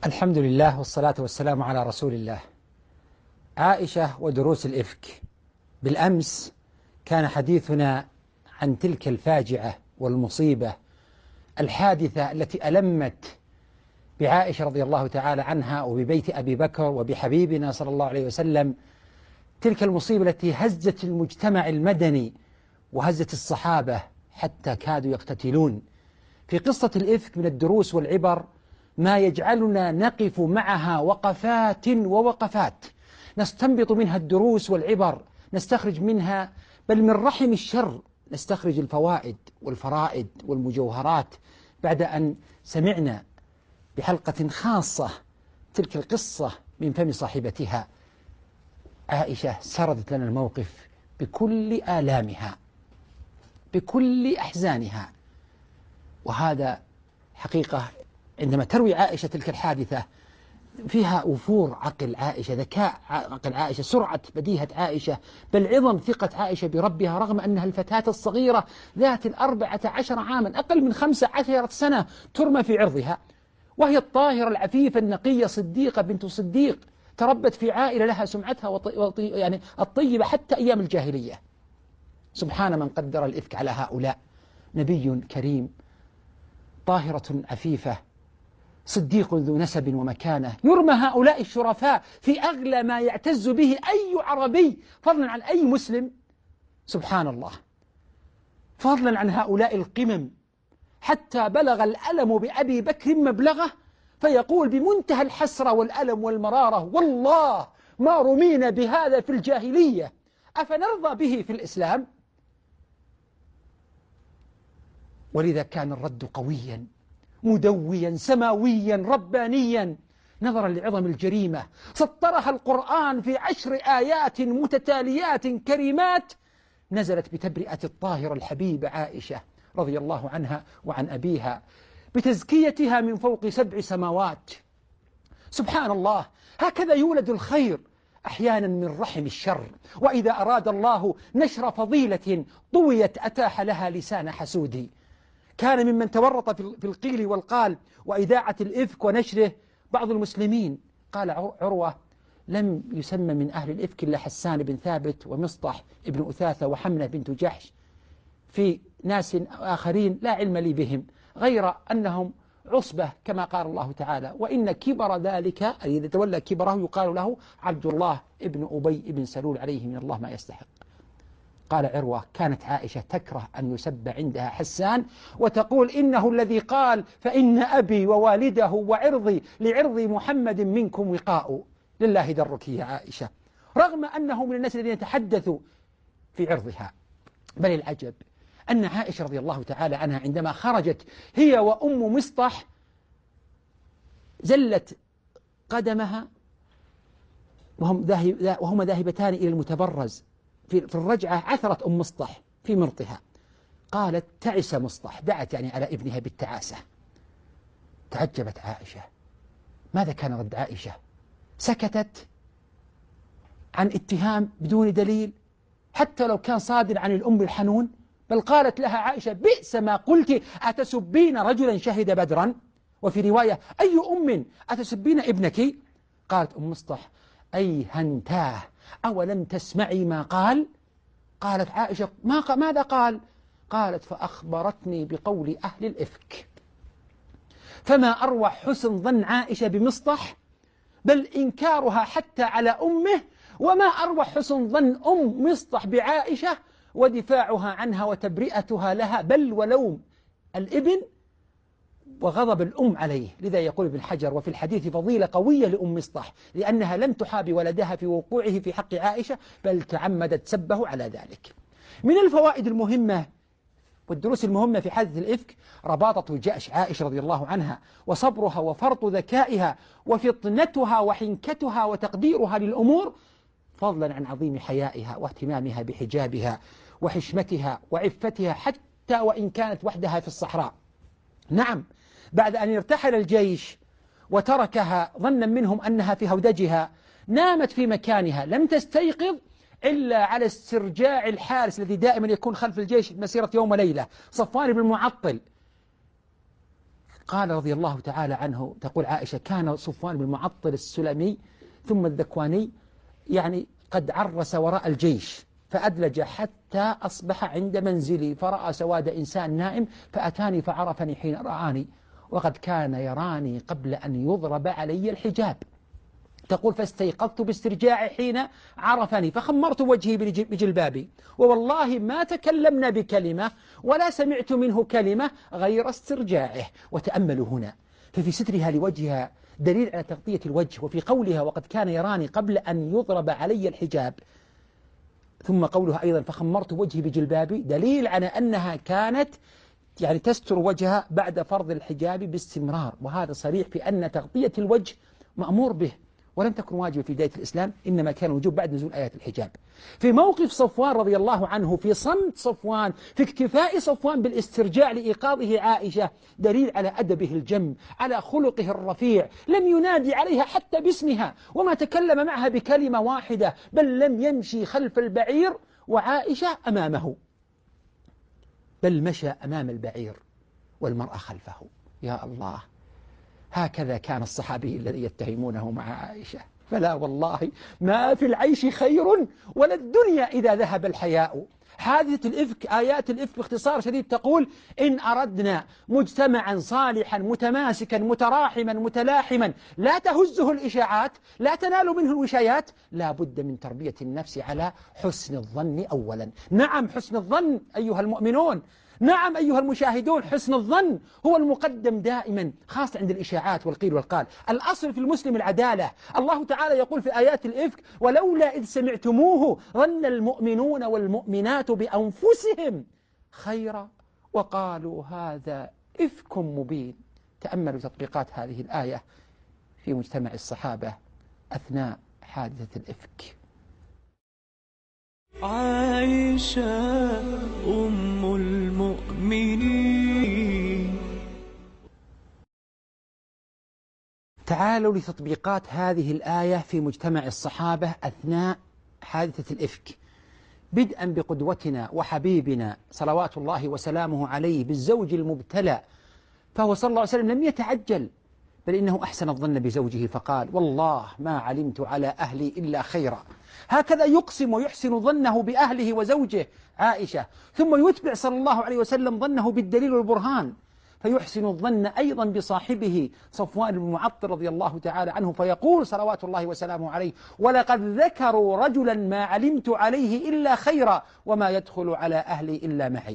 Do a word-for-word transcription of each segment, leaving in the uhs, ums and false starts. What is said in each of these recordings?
الحمد لله والصلاة والسلام على رسول الله. عائشة ودروس الإفك. بالأمس كان حديثنا عن تلك الفاجعة والمصيبة الحادثة التي ألمت بعائشة رضي الله تعالى عنها وببيت أبي بكر وبحبيبنا صلى الله عليه وسلم، تلك المصيبة التي هزت المجتمع المدني وهزت الصحابة حتى كادوا يقتتلون. في قصة الإفك من الدروس والعبر ما يجعلنا نقف معها وقفات ووقفات، نستنبط منها الدروس والعبر، نستخرج منها بل من رحم الشر نستخرج الفوائد والفرائد والمجوهرات. بعد أن سمعنا بحلقة خاصة تلك القصة من فم صاحبتها، عائشة سردت لنا الموقف بكل آلامها بكل أحزانها. وهذا حقيقة عندما تروي عائشة تلك الحادثة فيها وفور عقل عائشة، ذكاء عقل عائشة، سرعة بديهة عائشة، بل عظم ثقة عائشة بربها، رغم أنها الفتاة الصغيرة ذات الأربعة عشر عاما، أقل من خمسة عشر سنة، ترمى في عرضها، وهي الطاهرة العفيفة النقية صديقة بنت صديق، تربت في عائلة لها سمعتها وطي... وطي... يعني الطيبة حتى أيام الجاهلية. سبحان من قدر الإفك على هؤلاء. نبي كريم، طاهرة عفيفة، صديق ذو نسب ومكانة، يرمى هؤلاء الشرفاء في أغلى ما يعتز به أي عربي فضلا عن أي مسلم. سبحان الله، فضلا عن هؤلاء القمم، حتى بلغ الألم بأبي بكر مبلغه، فيقول بمنتهى الحسرة والألم والمرارة: والله ما رمينا بهذا في الجاهلية، أفنرضى به في الإسلام؟ ولذا كان الرد قويا مدويا سماويا ربانيا نظرا لعظم الجريمة. سطرها القرآن في عشر آيات متتاليات كريمات نزلت بتبرئة الطاهرة الحبيبة عائشة رضي الله عنها وعن أبيها، بتزكيتها من فوق سبع سماوات. سبحان الله، هكذا يولد الخير أحيانا من رحم الشر. وإذا أراد الله نشر فضيلة طويت أتاح لها لسان حسود. كان ممن تورط في القيل والقال وإذاعة الإفك ونشره بعض المسلمين. قال عروة: لم يسمى من أهل الإفك إلا حسان بن ثابت ومصطح ابن أثاثة وحمنة بنت جحش، في ناس آخرين لا علم لي بهم غير أنهم عصبة كما قال الله تعالى: وإن كبر ذلك، أي إذا تولى كبره يقال له عبد الله ابن أبي ابن سلول عليه من الله ما يستحق. قال عروة: كانت عائشة تكره أن يسب عندها حسان، وتقول: إنه الذي قال فإن أبي ووالده وعرضي لعرض محمد منكم وقاء. لله درك يا عائشة، رغم أنه من الناس الذين تحدثوا في عرضها. بل العجب أن عائشة رضي الله تعالى عنها عندما خرجت هي وأم مصطح زلت قدمها وهم وهما ذاهبتان إلى المتبرز. في الرجعة عثرت أم مصطح في مرطها، قالت: تعس مصطح، دعت يعني على ابنها بالتعاسة. تعجبت عائشة، ماذا كان رد عائشة؟ سكتت عن اتهام بدون دليل حتى لو كان صادر عن الأم الحنون، بل قالت لها عائشة: بئس ما قلت، أتسبين رجلا شهد بدرا؟ وفي رواية: أي أم أتسبين ابنك؟ قالت أم مصطح: أي هنتاه، أولم تسمعي ما قال؟ قالت عائشة: ما ق... ماذا قال؟ قالت: فأخبرتني بقول أهل الإفك. فما أروع حسن ظن عائشة بمصطح، بل إنكارها حتى على أمه، وما أروع حسن ظن أم مصطح بعائشة ودفاعها عنها وتبرئتها لها، بل ولوم الابن وغضب الأم عليه. لذا يقول ابن حجر: وفي الحديث فضيلة قوية لأم مصطح، لأنها لم تحاب ولدها في وقوعه في حق عائشة، بل تعمدت سبه على ذلك. من الفوائد المهمة والدروس المهمة في حادث الإفك رباطة جأش عائشة رضي الله عنها، وصبرها وفرط ذكائها وفطنتها وحنكتها وتقديرها للأمور، فضلا عن عظيم حيائها واهتمامها بحجابها وحشمتها وعفتها، حتى وإن كانت وحدها في الصحراء. نعم، بعد أن ارتحل الجيش وتركها ظنا منهم أنها في هودجها، نامت في مكانها، لم تستيقظ إلا على استرجاع الحارس الذي دائما يكون خلف الجيش مسيرة يوم وليلة، صفوان بن المعطل. قال رضي الله تعالى عنه، تقول عائشة: كان صفوان بن المعطل السلمي ثم الذكواني يعني قد عرس وراء الجيش فأدلج حتى أصبح عند منزلي فرأى سواد إنسان نائم فأتاني فعرفني حين رآني وقد كان يراني قبل أن يضرب علي الحجاب. تقول: فاستيقظت باسترجاع حين عرفني فخمرت وجهي بجلبابي ووالله ما تكلمنا بكلمة ولا سمعت منه كلمة غير استرجاعه. وتأملوا هنا، ففي سترها لوجهها دليل على تغطية الوجه، وفي قولها وقد كان يراني قبل أن يضرب علي الحجاب، ثم قولها أيضا فخمرت وجهي بجلبابي دليل على أنها كانت يعني تستر وجهها بعد فرض الحجاب باستمرار. وهذا صريح في أن تغطية الوجه مأمور به ولم تكن واجبة في بداية الإسلام، إنما كان وجوب بعد نزول آيات الحجاب. في موقف صفوان رضي الله عنه، في صمت صفوان، في اكتفاء صفوان بالاسترجاع لإيقاظه عائشة، دليل على أدبه الجم، على خلقه الرفيع. لم ينادي عليها حتى باسمها وما تكلم معها بكلمة واحدة، بل لم يمشي خلف البعير وعائشة أمامه، بل مشى أمام البعير والمرأة خلفه. يا الله، هكذا كان الصحابي الذي يتهمونه مع عائشة. فلا والله ما في العيش خير ولا الدنيا إذا ذهب الحياء. حادثة الإفك، آيات الإفك باختصار شديد تقول: إن أردنا مجتمعا صالحا متماسكا متراحما متلاحما لا تهزه الإشاعات لا تنال منه الوشايات، لا بد من تربية النفس على حسن الظن أولا. نعم، حسن الظن أيها المؤمنون، نعم أيها المشاهدون، حسن الظن هو المقدم دائما، خاصة عند الإشاعات والقيل والقال. الأصل في المسلم العدالة. الله تعالى يقول في آيات الإفك: ولولا إذ سمعتموه ظن المؤمنون والمؤمنات بأنفسهم خيرا وقالوا هذا إفك مبين. تأملوا تطبيقات هذه الآية في مجتمع الصحابة أثناء حادثة الإفك. عائشة أم المؤمنين. تعالوا لتطبيقات هذه الآية في مجتمع الصحابة أثناء حادثة الإفك، بدءا بقدوتنا وحبيبنا صلوات الله وسلامه عليه بالزوج المبتلى، فهو صلى الله عليه وسلم لم يتعجل، بل إنه أحسن الظن بزوجه فقال: والله ما علمت على أهلي إلا خيرا. هكذا يقسم ويحسن ظنه بأهله وزوجه عائشة، ثم يتبع صلى الله عليه وسلم ظنه بالدليل والبرهان، فيحسن الظن أيضا بصاحبه صفوان بن المعطل رضي الله تعالى عنه، فيقول صلوات الله وسلامه عليه: ولقد ذكروا رجلا ما علمت عليه إلا خيرا وما يدخل على أهلي إلا معي.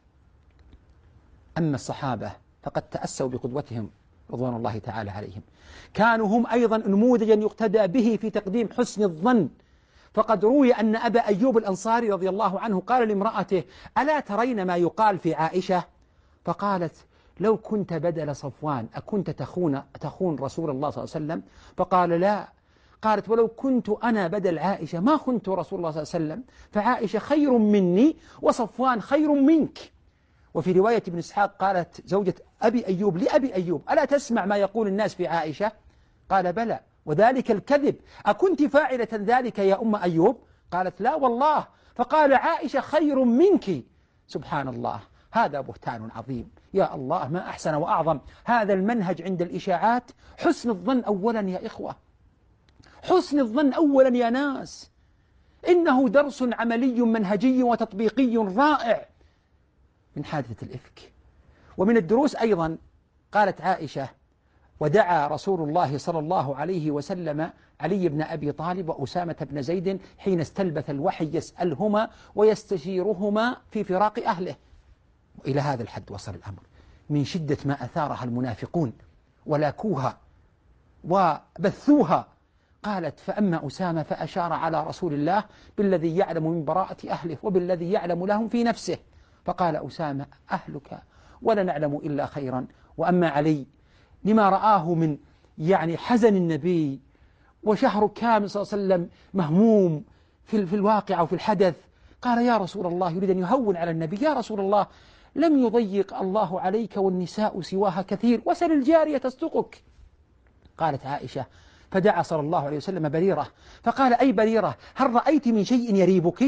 أما الصحابة فقد تأسوا بقدوتهم رضوان الله تعالى عليهم، كانوا هم أيضا نموذجا يقتدى به في تقديم حسن الظن. فقد روي أن أبا أيوب الأنصاري رضي الله عنه قال لامرأته: ألا ترين ما يقال في عائشة؟ فقالت: لو كنت بدل صفوان أكنت تخون, تخون رسول الله صلى الله عليه وسلم؟ فقال: لا. قالت: ولو كنت أنا بدل عائشة ما خنت رسول الله صلى الله عليه وسلم، فعائشة خير مني وصفوان خير منك. وفي رواية ابن إسحاق قالت زوجة أبي أيوب لأبي أيوب: ألا تسمع ما يقول الناس في عائشة؟ قال: بلى، وذلك الكذب، أكنت فاعلة ذلك يا أم أيوب؟ قالت: لا والله. فقال: عائشة خير منك. سبحان الله، هذا بهتان عظيم. يا الله، ما أحسن وأعظم هذا المنهج عند الإشاعات. حسن الظن أولا يا إخوة، حسن الظن أولا يا ناس، إنه درس عملي منهجي وتطبيقي رائع من حادثة الإفك. ومن الدروس أيضا قالت عائشة: ودعا رسول الله صلى الله عليه وسلم علي بن أبي طالب وأسامة بن زيد حين استلبث الوحي يسألهما ويستشيرهما في فراق أهله. وإلى هذا الحد وصل الأمر من شدة ما أثارها المنافقون ولاكوها وبثوها. قالت: فأما أسامة فأشار على رسول الله بالذي يعلم من براءة أهله وبالذي يعلم لهم في نفسه، فقال أسامة: أهلك ولا نعلم إلا خيرا. وأما علي لما رآه من يعني حزن النبي وشهر كامل صلى الله عليه وسلم مهموم في, في الواقع وفي الحدث، قال: يا رسول الله، يريد أن يهون على النبي: يا رسول الله، لم يضيق الله عليك والنساء سواها كثير، وسل الجارية تصدقك. قالت عائشة: فدعا صلى الله عليه وسلم بريرة فقال: أي بريرة، هل رأيت من شيء يريبك؟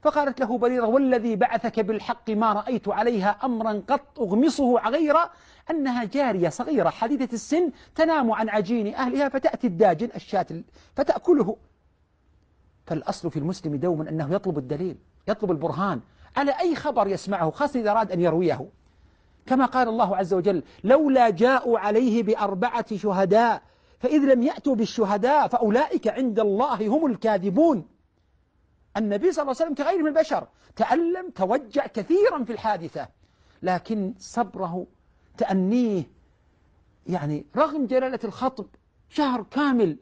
فقالت له بريرة: والذي بعثك بالحق ما رأيت عليها أمرا قط أغمصه غير أنها جارية صغيرة حديثة السن تنام عن عجين أهلها فتأتي الداجن الشاة فتأكله. فالأصل في المسلم دوما أنه يطلب الدليل، يطلب البرهان على أي خبر يسمعه، خاصة إذا أراد أن يرويه، كما قال الله عز وجل: لولا جاءوا عليه بأربعة شهداء فإذ لم يأتوا بالشهداء فأولئك عند الله هم الكاذبون. النبي صلى الله عليه وسلم كغيره من البشر تألم توجع كثيرا في الحادثة، لكن صبره تأنيه، يعني رغم جلالة الخطب شهر كامل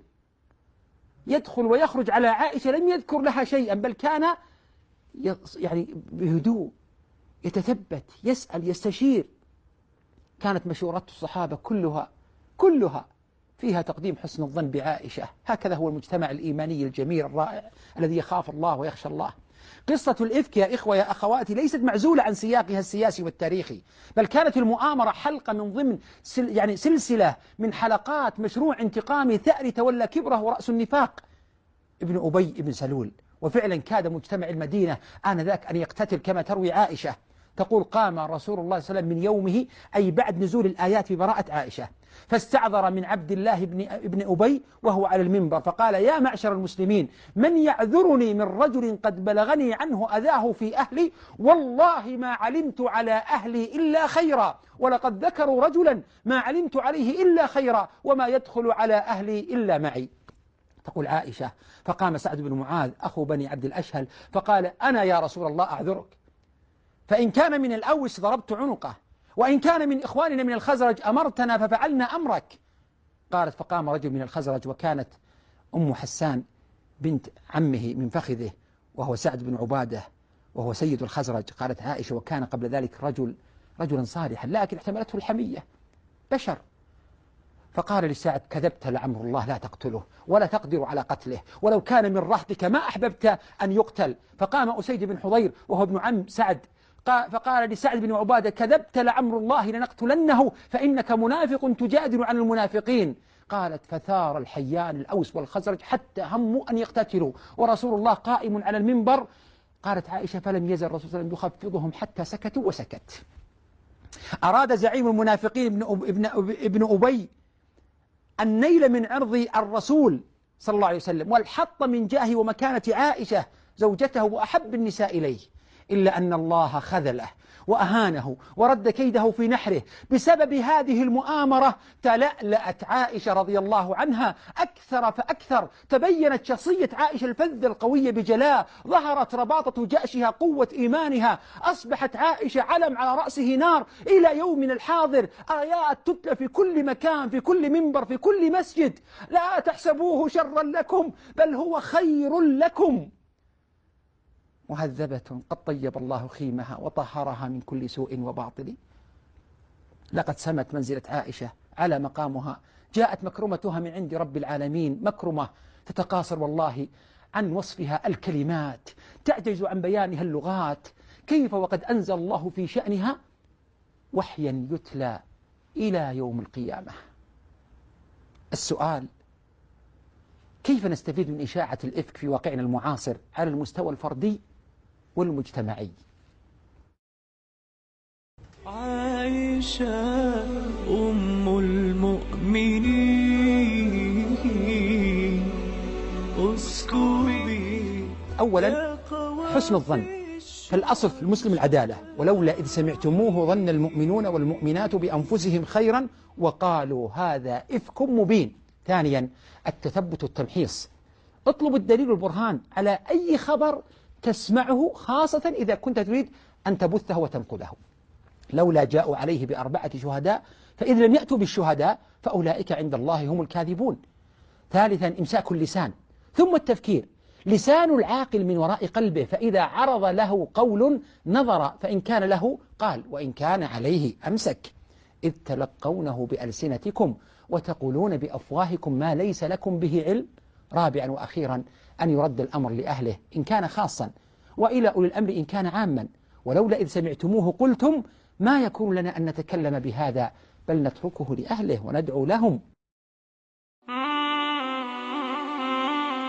يدخل ويخرج على عائشة لم يذكر لها شيئا، بل كان يعني بهدوء يتثبت يسأل يستشير. كانت مشورات الصحابة كلها كلها فيها تقديم حسن الظن بعائشة. هكذا هو المجتمع الإيماني الجميل الرائع الذي يخاف الله ويخشى الله. قصة الإفك يا إخوة يا أخواتي ليست معزولة عن سياقها السياسي والتاريخي، بل كانت المؤامرة حلقة من ضمن سل يعني سلسلة من حلقات مشروع انتقامي ثأري تولى كبره ورأس النفاق ابن أبي ابن سلول. وفعلا كاد مجتمع المدينة آنذاك أن يقتتل، كما تروي عائشة تقول: قام رسول الله صلى الله عليه وسلم من يومه، أي بعد نزول الآيات ببراءة عائشة، فاستعذر من عبد الله بن ابن أبي وهو على المنبر فقال: يا معشر المسلمين، من يعذرني من رجل قد بلغني عنه أذاه في أهلي؟ والله ما علمت على أهلي إلا خيرا، ولقد ذكروا رجلا ما علمت عليه إلا خيرا، وما يدخل على أهلي إلا معي. تقول عائشة: فقام سعد بن معاذ أخو بني عبد الأشهل فقال: أنا يا رسول الله أعذرك، فإن كان من الأوس ضربت عنقه، وإن كان من إخواننا من الخزرج أمرتنا ففعلنا أمرك. قالت: فقام رجل من الخزرج، وكانت أم حسان بنت عمه من فخذه وهو سعد بن عبادة وهو سيد الخزرج. قالت عائشة: وكان قبل ذلك رجل رجلا صالحا لكن احتملته الحمية، بشر. فقال لسعد: كذبت لعمر الله، لا تقتله ولا تقدر على قتله، ولو كان من رهطك ما أحببت أن يقتل. فقام أسيد بن حضير وهو ابن عم سعد فقال لسعد بن عبادة: كذبت لعمر الله لنقتلنه فإنك منافق تجادل عن المنافقين. قالت: فثار الحيان الأوس والخزرج حتى هموا أن يقتتلوا ورسول الله قائم على المنبر. قالت عائشة: فلم يزل الرسول صلى الله عليه وسلم يخفضهم حتى سكتوا وسكت. أراد زعيم المنافقين ابن ابن أبي النيل من عرض الرسول صلى الله عليه وسلم والحط من جاه ومكانة عائشة زوجته وأحب النساء إليه، إلا أن الله خذله وأهانه ورد كيده في نحره. بسبب هذه المؤامرة تلألأت عائشة رضي الله عنها أكثر فأكثر، تبينت شخصية عائشة الفذة القوية بجلاء، ظهرت رباطة جأشها قوة إيمانها، أصبحت عائشة علم على رأسه نار إلى يومنا الحاضر، آيات تتلى في كل مكان في كل منبر في كل مسجد: لا تحسبوه شرا لكم بل هو خير لكم، مهذبة قد طيب الله خيمها وطهرها من كل سوء وباطل. لقد سمت منزلة عائشة على مقامها، جاءت مكرمتها من عند رب العالمين، مكرمة تتقاصر والله عن وصفها الكلمات، تعجز عن بيانها اللغات، كيف وقد أنزل الله في شأنها وحيا يتلى إلى يوم القيامة. السؤال: كيف نستفيد من إشاعة الإفك في واقعنا المعاصر على المستوى الفردي والمجتمعي؟ عائشة أم المؤمنين اسكبي. أولا حسن الظن، فالأصل في المسلم العدالة: ولولا إذ سمعتموه ظن المؤمنون والمؤمنات بأنفسهم خيرا وقالوا هذا إفك مبين. ثانيا التثبت والتمحيص، اطلب الدليل والبرهان على أي خبر تسمعه، خاصة إذا كنت تريد أن تبثه وتنقله. لولا جاءوا عليه بأربعة شهداء فإذ لم يأتوا بالشهداء فأولئك عند الله هم الكاذبون. ثالثا إمساك اللسان، ثم التفكير. لسان العاقل من وراء قلبه، فإذا عرض له قول نظر، فإن كان له قال وإن كان عليه أمسك. إذ تلقونه بألسنتكم وتقولون بأفواهكم ما ليس لكم به علم. رابعا وأخيرا أن يرد الأمر لأهله إن كان خاصا، وإلى أولي الأمر إن كان عاما. ولولا إذ سمعتموه قلتم ما يكون لنا أن نتكلم بهذا بل نتركه لأهله وندعو لهم.